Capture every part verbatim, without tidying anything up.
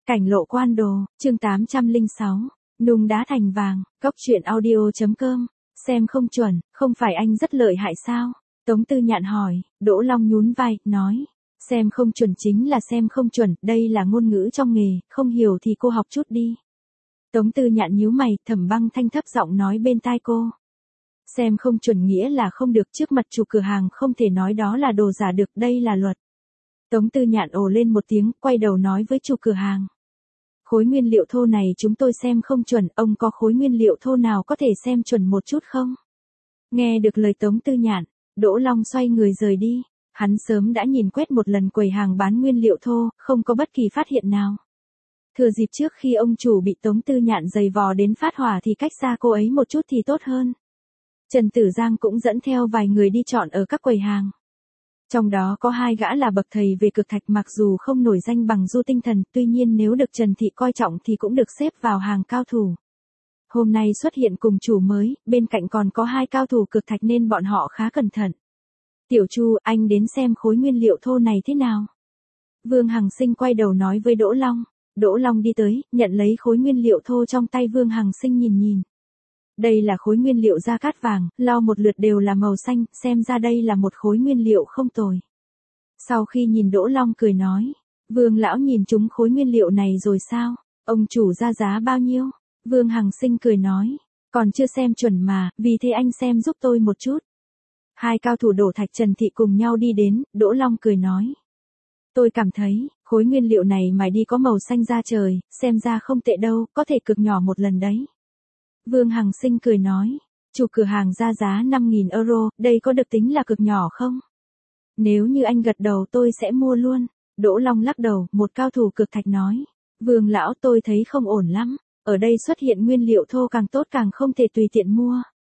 Cảnh lộ quan đồ, chương tám trăm lẻ sáu, nung đá thành vàng, góc truyện audio.com, xem không chuẩn, không phải anh rất lợi hại sao? Tống Tư Nhạn hỏi, Đỗ Long nhún vai, nói, xem không chuẩn chính là xem không chuẩn, đây là ngôn ngữ trong nghề, không hiểu thì cô học chút đi. Tống Tư Nhạn nhíu mày, Thẩm Băng Thanh thấp giọng nói bên tai cô. Xem không chuẩn nghĩa là không được, trước mặt chủ cửa hàng không thể nói đó là đồ giả được, đây là luật. Tống Tư Nhạn ồ lên một tiếng, quay đầu nói với chủ cửa hàng. Khối nguyên liệu thô này chúng tôi xem không chuẩn, ông có khối nguyên liệu thô nào có thể xem chuẩn một chút không? Nghe được lời Tống Tư Nhạn, Đỗ Long xoay người rời đi, hắn sớm đã nhìn quét một lần quầy hàng bán nguyên liệu thô, không có bất kỳ phát hiện nào. Thừa dịp trước khi ông chủ bị Tống Tư Nhạn giày vò đến phát hỏa thì cách xa cô ấy một chút thì tốt hơn. Trần Tử Giang cũng dẫn theo vài người đi chọn ở các quầy hàng. Trong đó có hai gã là bậc thầy về cực thạch, mặc dù không nổi danh bằng Du Tinh Thần, tuy nhiên nếu được Trần Thị coi trọng thì cũng được xếp vào hàng cao thủ. Hôm nay xuất hiện cùng chủ mới, bên cạnh còn có hai cao thủ cực thạch nên bọn họ khá cẩn thận. Tiểu Chu, anh đến xem khối nguyên liệu thô này thế nào? Vương Hằng Sinh quay đầu nói với Đỗ Long. Đỗ Long đi tới, nhận lấy khối nguyên liệu thô trong tay Vương Hằng Sinh nhìn nhìn. Đây là khối nguyên liệu gia cát vàng, lau một lượt đều là màu xanh, xem ra đây là một khối nguyên liệu không tồi. Sau khi nhìn Đỗ Long cười nói, Vương lão nhìn trúng khối nguyên liệu này rồi sao? Ông chủ ra giá bao nhiêu? Vương Hằng Sinh cười nói, còn chưa xem chuẩn mà, vì thế anh xem giúp tôi một chút. Hai cao thủ đổ thạch Trần Thị cùng nhau đi đến, Đỗ Long cười nói. Tôi cảm thấy, khối nguyên liệu này mài đi có màu xanh da trời, xem ra không tệ đâu, có thể cực nhỏ một lần đấy. Vương Hằng Sinh cười nói, chủ cửa hàng ra giá năm nghìn euro, đây có được tính là cực nhỏ không? Nếu như anh gật đầu tôi sẽ mua luôn. Đỗ Long lắc đầu, một cao thủ cực thạch nói, Vương lão tôi thấy không ổn lắm, ở đây xuất hiện nguyên liệu thô càng tốt càng không thể tùy tiện mua.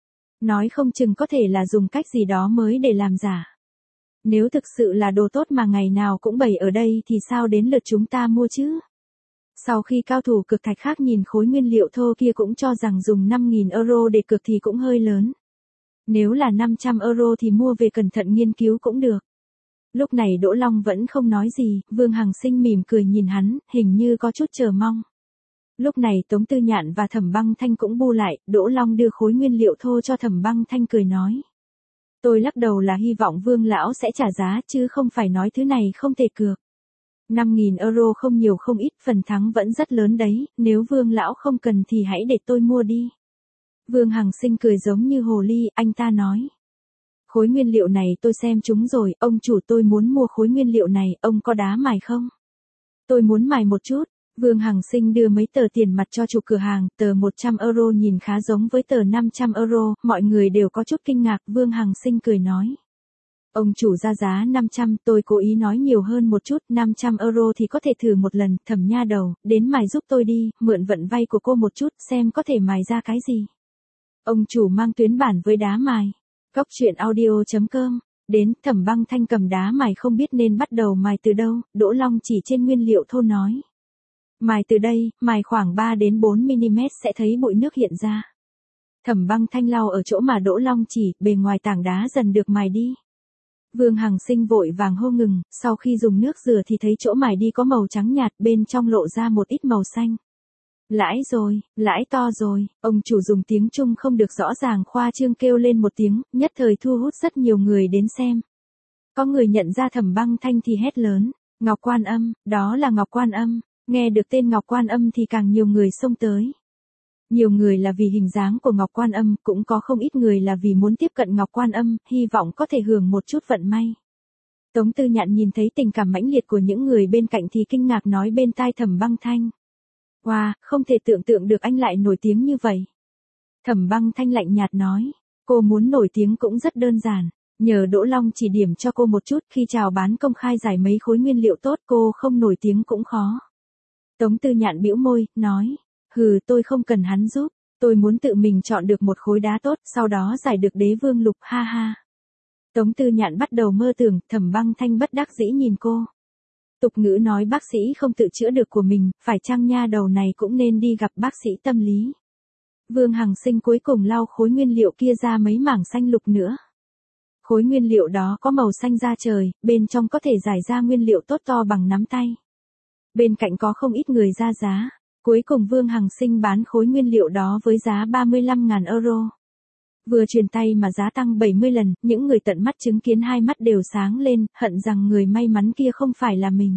Nói không chừng có thể là dùng cách gì đó mới để làm giả. Nếu thực sự là đồ tốt mà ngày nào cũng bày ở đây thì sao đến lượt chúng ta mua chứ? Sau khi cao thủ cực thạch khác nhìn khối nguyên liệu thô kia cũng cho rằng dùng năm nghìn euro để cực thì cũng hơi lớn. Nếu là năm trăm euro thì mua về cẩn thận nghiên cứu cũng được. Lúc này Đỗ Long vẫn không nói gì, Vương Hằng Sinh mỉm cười nhìn hắn, hình như có chút chờ mong. Lúc này Tống Tư Nhạn và Thẩm Băng Thanh cũng bu lại, Đỗ Long đưa khối nguyên liệu thô cho Thẩm Băng Thanh cười nói. Tôi lắc đầu là hy vọng Vương lão sẽ trả giá chứ không phải nói thứ này không thể cược. năm nghìn euro không nhiều không ít, phần thắng vẫn rất lớn đấy, nếu Vương lão không cần thì hãy để tôi mua đi. Vương Hằng Sinh cười giống như hồ ly, anh ta nói. Khối nguyên liệu này tôi xem chúng rồi, ông chủ tôi muốn mua khối nguyên liệu này, ông có đá mài không? Tôi muốn mài một chút. Vương Hằng Sinh đưa mấy tờ tiền mặt cho chủ cửa hàng, tờ một trăm euro nhìn khá giống với tờ năm trăm euro, mọi người đều có chút kinh ngạc, Vương Hằng Sinh cười nói. Ông chủ ra giá năm trăm, tôi cố ý nói nhiều hơn một chút, năm trăm euro thì có thể thử một lần, Thẩm nha đầu, đến mài giúp tôi đi, mượn vận vay của cô một chút, xem có thể mài ra cái gì. Ông chủ mang tuyến bản với đá mài. Góc truyện audio.com, đến, Thẩm Băng Thanh cầm đá mài không biết nên bắt đầu mài từ đâu, Đỗ Long chỉ trên nguyên liệu thô nói. Mài từ đây, mài khoảng ba đến bốn mi-li-mét sẽ thấy bụi nước hiện ra. Thẩm Băng Thanh lau ở chỗ mà Đỗ Long chỉ, bề ngoài tảng đá dần được mài đi. Vương Hằng Sinh vội vàng hô ngừng, sau khi dùng nước rửa thì thấy chỗ mài đi có màu trắng nhạt, bên trong lộ ra một ít màu xanh. Lãi rồi, lãi to rồi, ông chủ dùng tiếng Trung không được rõ ràng khoa trương kêu lên một tiếng, nhất thời thu hút rất nhiều người đến xem. Có người nhận ra Thẩm Băng Thanh thì hét lớn, Ngọc Quan Âm, đó là Ngọc Quan Âm. Nghe được tên Ngọc Quan Âm thì càng nhiều người xông tới. Nhiều người là vì hình dáng của Ngọc Quan Âm, cũng có không ít người là vì muốn tiếp cận Ngọc Quan Âm, hy vọng có thể hưởng một chút vận may. Tống Tư Nhạn nhìn thấy tình cảm mãnh liệt của những người bên cạnh thì kinh ngạc nói bên tai Thẩm Băng Thanh. Wow, không thể tưởng tượng được anh lại nổi tiếng như vậy. Thẩm Băng Thanh lạnh nhạt nói, cô muốn nổi tiếng cũng rất đơn giản. Nhờ Đỗ Long chỉ điểm cho cô một chút, khi chào bán công khai giải mấy khối nguyên liệu tốt cô không nổi tiếng cũng khó. Tống Tư Nhạn bĩu môi, nói, hừ tôi không cần hắn giúp, tôi muốn tự mình chọn được một khối đá tốt, sau đó giải được đế vương lục, ha ha. Tống Tư Nhạn bắt đầu mơ tưởng, Thẩm Băng Thanh bất đắc dĩ nhìn cô. Tục ngữ nói bác sĩ không tự chữa được của mình, phải chăng nha đầu này cũng nên đi gặp bác sĩ tâm lý. Vương Hằng Sinh cuối cùng lau khối nguyên liệu kia ra mấy mảng xanh lục nữa. Khối nguyên liệu đó có màu xanh da trời, bên trong có thể giải ra nguyên liệu tốt to bằng nắm tay. Bên cạnh có không ít người ra giá. Cuối cùng Vương Hằng Sinh bán khối nguyên liệu đó với giá ba mươi lăm nghìn euro. Vừa truyền tay mà giá tăng bảy mươi lần, những người tận mắt chứng kiến hai mắt đều sáng lên, hận rằng người may mắn kia không phải là mình.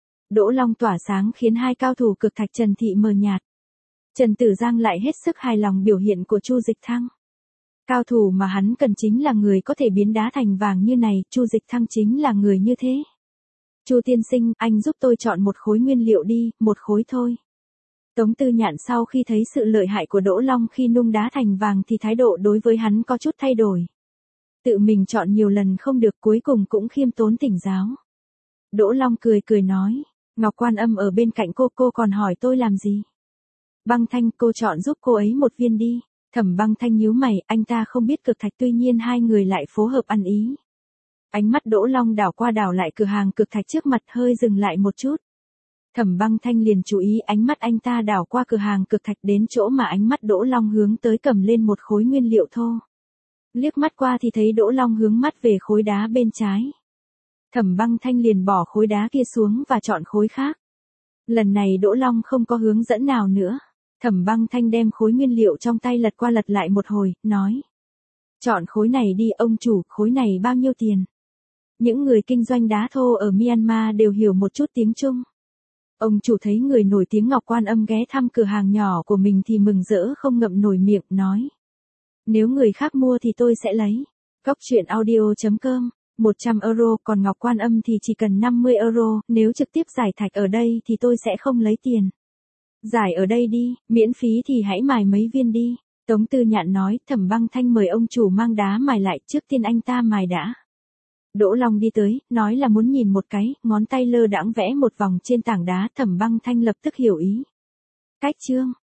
Đỗ Long tỏa sáng khiến hai cao thủ cực thạch Trần Thị mờ nhạt. Trần Tử Giang lại hết sức hài lòng biểu hiện của Chu Dịch Thăng. Cao thủ mà hắn cần chính là người có thể biến đá thành vàng như này, Chu Dịch Thăng chính là người như thế. Chu tiên sinh, anh giúp tôi chọn một khối nguyên liệu đi, một khối thôi. Tống Tư Nhạn sau khi thấy sự lợi hại của Đỗ Long khi nung đá thành vàng thì thái độ đối với hắn có chút thay đổi. Tự mình chọn nhiều lần không được, cuối cùng cũng khiêm tốn thỉnh giáo. Đỗ Long cười cười nói, Ngọc Quan Âm ở bên cạnh cô, cô còn hỏi tôi làm gì? Băng Thanh, cô chọn giúp cô ấy một viên đi. Thẩm Băng Thanh nhíu mày, anh ta không biết cực thạch, tuy nhiên hai người lại phối hợp ăn ý. Ánh mắt Đỗ Long đảo qua đảo lại cửa hàng cực thạch trước mặt, hơi dừng lại một chút. Thẩm Băng Thanh liền chú ý ánh mắt anh ta đảo qua cửa hàng cực thạch đến chỗ mà ánh mắt Đỗ Long hướng tới, cầm lên một khối nguyên liệu thô. Liếc mắt qua thì thấy Đỗ Long hướng mắt về khối đá bên trái. Thẩm Băng Thanh liền bỏ khối đá kia xuống và chọn khối khác. Lần này Đỗ Long không có hướng dẫn nào nữa. Thẩm Băng Thanh đem khối nguyên liệu trong tay lật qua lật lại một hồi, nói. Chọn khối này đi ông chủ, khối này bao nhiêu tiền? Những người kinh doanh đá thô ở Myanmar đều hiểu một chút tiếng Trung. Ông chủ thấy người nổi tiếng Ngọc Quan Âm ghé thăm cửa hàng nhỏ của mình thì mừng rỡ không ngậm nổi miệng, nói. Nếu người khác mua thì tôi sẽ lấy. Góc truyện audio chấm com, một trăm euro, còn Ngọc Quan Âm thì chỉ cần năm mươi euro, nếu trực tiếp giải thạch ở đây thì tôi sẽ không lấy tiền. Giải ở đây đi, miễn phí thì hãy mài mấy viên đi. Tống Tư Nhạn nói, Thẩm Băng Thanh mời ông chủ mang đá mài lại, trước tiên anh ta mài đã. Đỗ Long đi tới, nói là muốn nhìn một cái, ngón tay lơ đãng vẽ một vòng trên tảng đá, Thẩm Băng Thanh lập tức hiểu ý. Cách chương